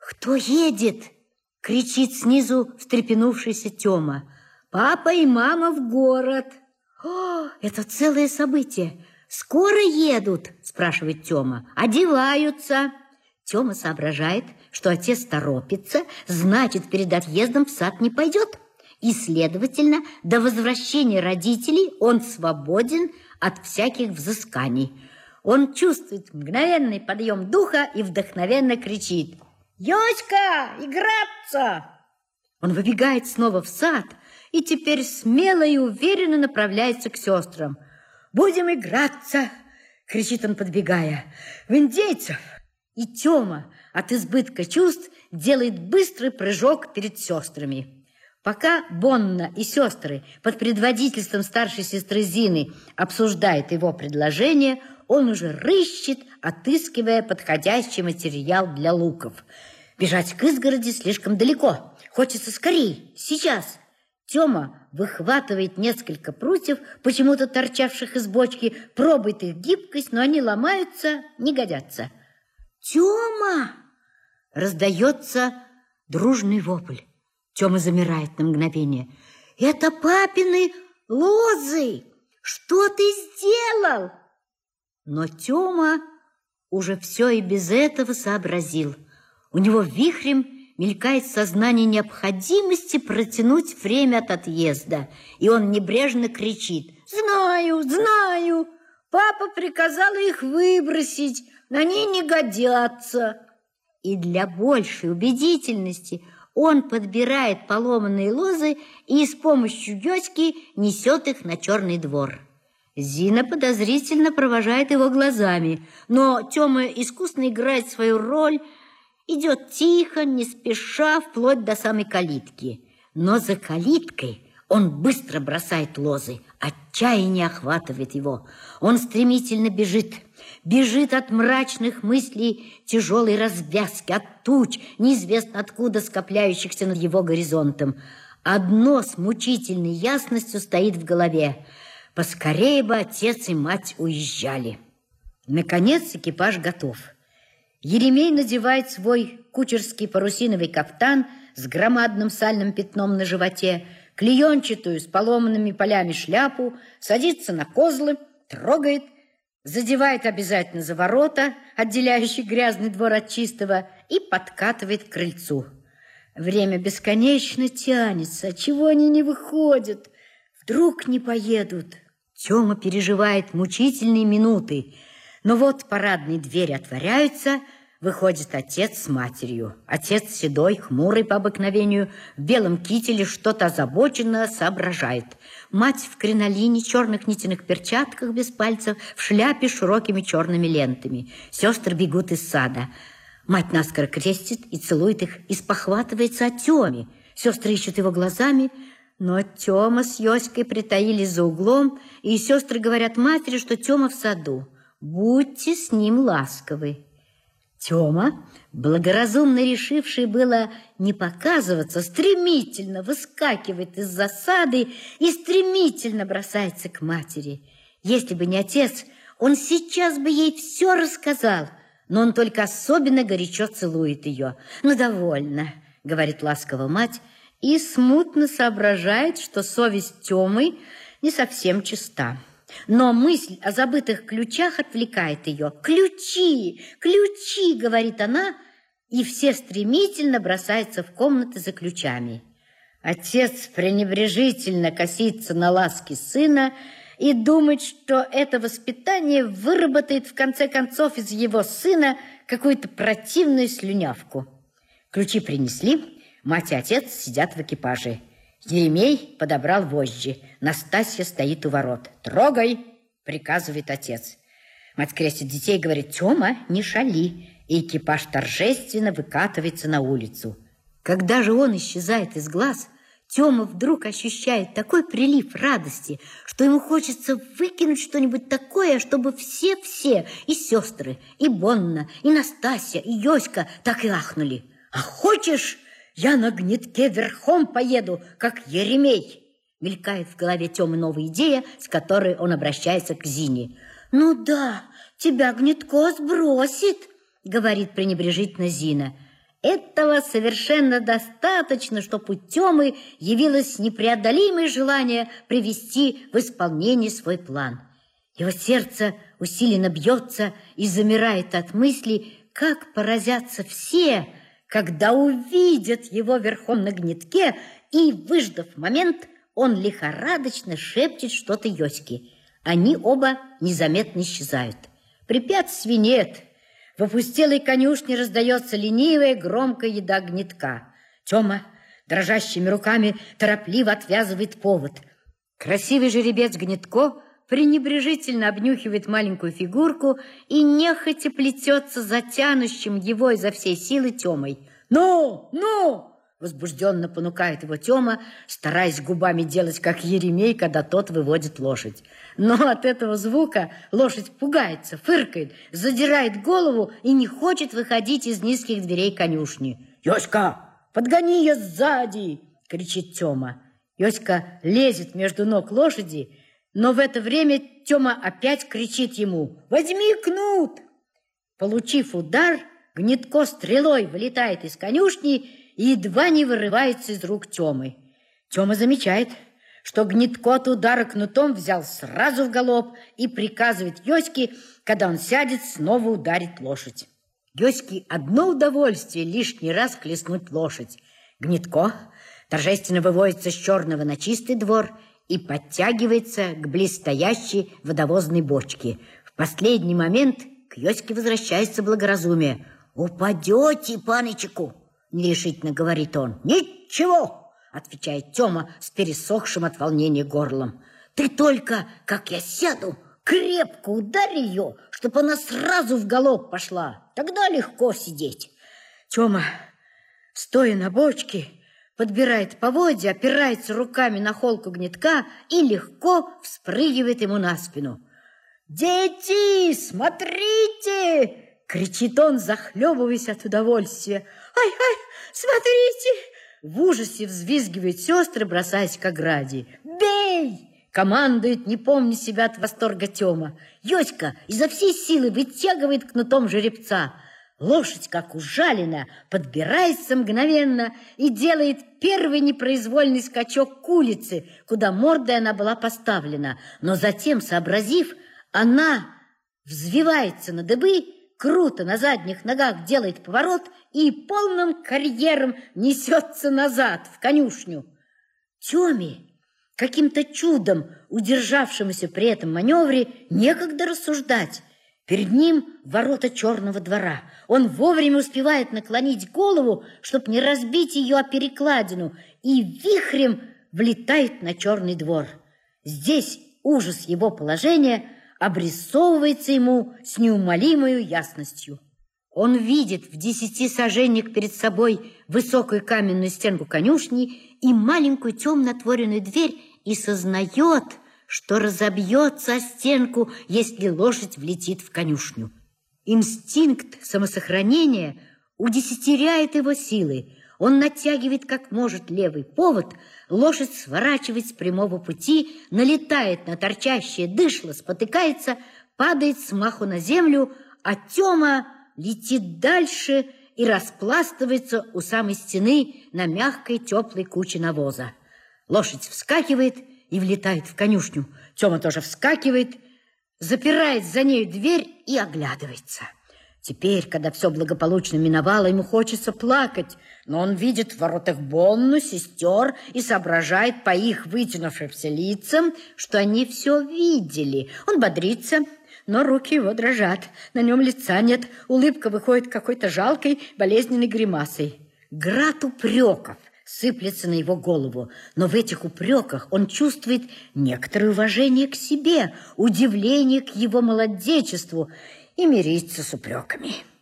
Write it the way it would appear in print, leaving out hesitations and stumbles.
Кто едет? Кричит снизу встрепенувшийся Тёма. Папа и мама в город. О, это целое событие. Скоро едут, спрашивает Тёма. Одеваются. Тёма соображает, что отец торопится, значит, перед отъездом в сад не пойдет. И, следовательно, до возвращения родителей он свободен от всяких взысканий. Он чувствует мгновенный подъем духа и вдохновенно кричит: «Ёська, играться!» Он выбегает снова в сад и теперь смело и уверенно направляется к сестрам. «Будем играться!» — кричит он, подбегая. «В индейцев!» И Тёма от избытка чувств делает быстрый прыжок перед сестрами. Пока Бонна и сестры под предводительством старшей сестры Зины обсуждают его предложение, он уже рыщет, отыскивая подходящий материал для луков. Бежать к изгороди слишком далеко. Хочется скорей, сейчас. Тёма выхватывает несколько прутьев, почему-то торчавших из бочки, пробует их гибкость, но они ломаются, не годятся. «Тёма!» — раздается дружный вопль. Тёма замирает на мгновение. «Это папины лозы! Что ты сделал?» Но Тёма уже все и без этого сообразил. У него вихрем мелькает сознание необходимости протянуть время от отъезда, и он небрежно кричит: «Знаю, знаю! Папа приказал их выбросить, они не годятся!» И для большей убедительности он подбирает поломанные лозы и с помощью Ёськи несет их на черный двор. Зина подозрительно провожает его глазами, но Тёма искусно играет свою роль, идет тихо, не спеша, вплоть до самой калитки. Но за калиткой он быстро бросает лозы, отчаяние охватывает его. Он стремительно бежит. Бежит от мрачных мыслей тяжелой развязки, от туч, неизвестно откуда скопляющихся над его горизонтом. Одно с мучительной ясностью стоит в голове: поскорее бы отец и мать уезжали. Наконец экипаж готов. Еремей надевает свой кучерский парусиновый кафтан с громадным сальным пятном на животе, клеенчатую с поломанными полями шляпу, садится на козлы, трогает, задевает обязательно за ворота, отделяющие грязный двор от чистого, и подкатывает к крыльцу. Время бесконечно тянется, отчего они не выходят? Вдруг не поедут? Тёма переживает мучительные минуты. Но вот парадные двери отворяются, выходит отец с матерью. Отец седой, хмурый по обыкновению, в белом кителе что-то озабоченно соображает. Мать в кринолине, черных нитяных перчатках без пальцев, в шляпе с широкими черными лентами. Сестры бегут из сада. Мать наскоро крестит и целует их, и спохватывается о Тёме. Сестры ищут его глазами, но Тёма с Ёськой притаились за углом, и сестры говорят матери, что Тёма в саду. Будьте с ним ласковы. Тёма, благоразумно решивший было не показываться, стремительно выскакивает из засады и стремительно бросается к матери. Если бы не отец, он сейчас бы ей все рассказал, но он только особенно горячо целует ее. «Ну, довольно», — говорит ласково мать, и смутно соображает, что совесть Тёмы не совсем чиста. Но мысль о забытых ключах отвлекает ее. «Ключи! Ключи!» — говорит она, и все стремительно бросаются в комнаты за ключами. Отец пренебрежительно косится на ласки сына и думает, что это воспитание выработает в конце концов из его сына какую-то противную слюнявку. Ключи принесли, мать и отец сидят в экипаже. Еремей подобрал вожжи. Настасья стоит у ворот. «Трогай!» — приказывает отец. Мать крестит детей и говорит: «Тёма, не шали!» И экипаж торжественно выкатывается на улицу. Когда же он исчезает из глаз, Тёма вдруг ощущает такой прилив радости, что ему хочется выкинуть что-нибудь такое, чтобы все, и сестры, и Бонна, и Настасья, и Ёська так и ахнули. «А хочешь, я на гнетке верхом поеду, как Еремей?» Мелькает в голове Тёмы новая идея, с которой он обращается к Зине. «Ну да, тебя гнетко сбросит», — говорит пренебрежительно Зина. Этого совершенно достаточно, чтобы у Тёмы явилось непреодолимое желание привести в исполнение свой план. Его сердце усиленно бьется и замирает от мысли, как поразятся все, когда увидят его верхом на гнетке, и, выждав момент, он лихорадочно шепчет что-то Йоське. Они оба незаметно исчезают. Препятствий нет. В опустелой конюшне раздается ленивая, громкая еда гнетка. Тёма дрожащими руками торопливо отвязывает повод. Красивый жеребец Гнетко пренебрежительно обнюхивает маленькую фигурку и нехотя плетется за тянущим его изо всей силы Тёмой. «Ну, ну!» — возбужденно понукает его Тёма, стараясь губами делать, как Еремей, когда тот выводит лошадь. Но от этого звука лошадь пугается, фыркает, задирает голову и не хочет выходить из низких дверей конюшни. «Йоська, подгони её сзади!» — кричит Тёма. Йоська лезет между ног лошади, но в это время Тёма опять кричит ему: «Возьми кнут!» Получив удар, Гнетко стрелой вылетает из конюшни и едва не вырывается из рук Тёмы. Тёма замечает, что Гнетко от удара кнутом взял сразу в галоп и приказывает Йоське, когда он сядет, снова ударить лошадь. Йоське одно удовольствие лишний раз хлестнуть лошадь. Гнетко торжественно выводится с черного на чистый двор и подтягивается к близстоящей водовозной бочке. В последний момент к Йоське возвращается благоразумие. «Упадете, панычеку!» — нерешительно говорит он. «Ничего!» — отвечает Тёма с пересохшим от волнения горлом. «Ты только, как я сяду, крепко ударь её, чтоб она сразу в галоп пошла. Тогда легко сидеть». Тёма, стоя на бочке, подбирает поводья, опирается руками на холку Гнетка и легко вспрыгивает ему на спину. «Дети, смотрите!» — кричит он, захлебываясь от удовольствия. «Ай-ай, смотрите!» В ужасе взвизгивают сестры, бросаясь к ограде. «Бей!» — командует, не помня себя от восторга Тёма. Йоська изо всей силы вытягивает кнутом жеребца. Лошадь, как ужаленная, подбирается мгновенно и делает первый непроизвольный скачок к улице, куда мордой она была поставлена. Но затем, сообразив, она взвивается на дыбы, круто на задних ногах делает поворот и полным карьером несется назад в конюшню. Тёме, каким-то чудом удержавшемуся при этом маневре, некогда рассуждать. Перед ним ворота черного двора. Он вовремя успевает наклонить голову, чтобы не разбить ее о перекладину, и вихрем влетает на черный двор. Здесь ужас его положения обрисовывается ему с неумолимой ясностью. Он видит в 10 саженях перед собой высокую каменную стенку конюшни и маленькую темно-отворенную дверь и сознает, что разобьется о стенку, если лошадь влетит в конюшню. Инстинкт самосохранения удесятеряет его силы. Он натягивает как может левый повод, лошадь сворачивает с прямого пути, налетает на торчащее дышло, спотыкается, падает с маху на землю, а Тёма летит дальше и распластывается у самой стены на мягкой теплой куче навоза. Лошадь вскакивает и влетает в конюшню. Тёма тоже вскакивает, запирает за нею дверь и оглядывается. Теперь, когда все благополучно миновало, ему хочется плакать, но он видит в воротах Бонну, сестер и соображает по их вытянувшимся лицам, что они все видели. Он бодрится, но руки его дрожат, на нем лица нет, улыбка выходит какой-то жалкой, болезненной гримасой. Град упреков сыплется на его голову, но в этих упреках он чувствует некоторое уважение к себе, удивление к его молодечеству и мириться с упреками.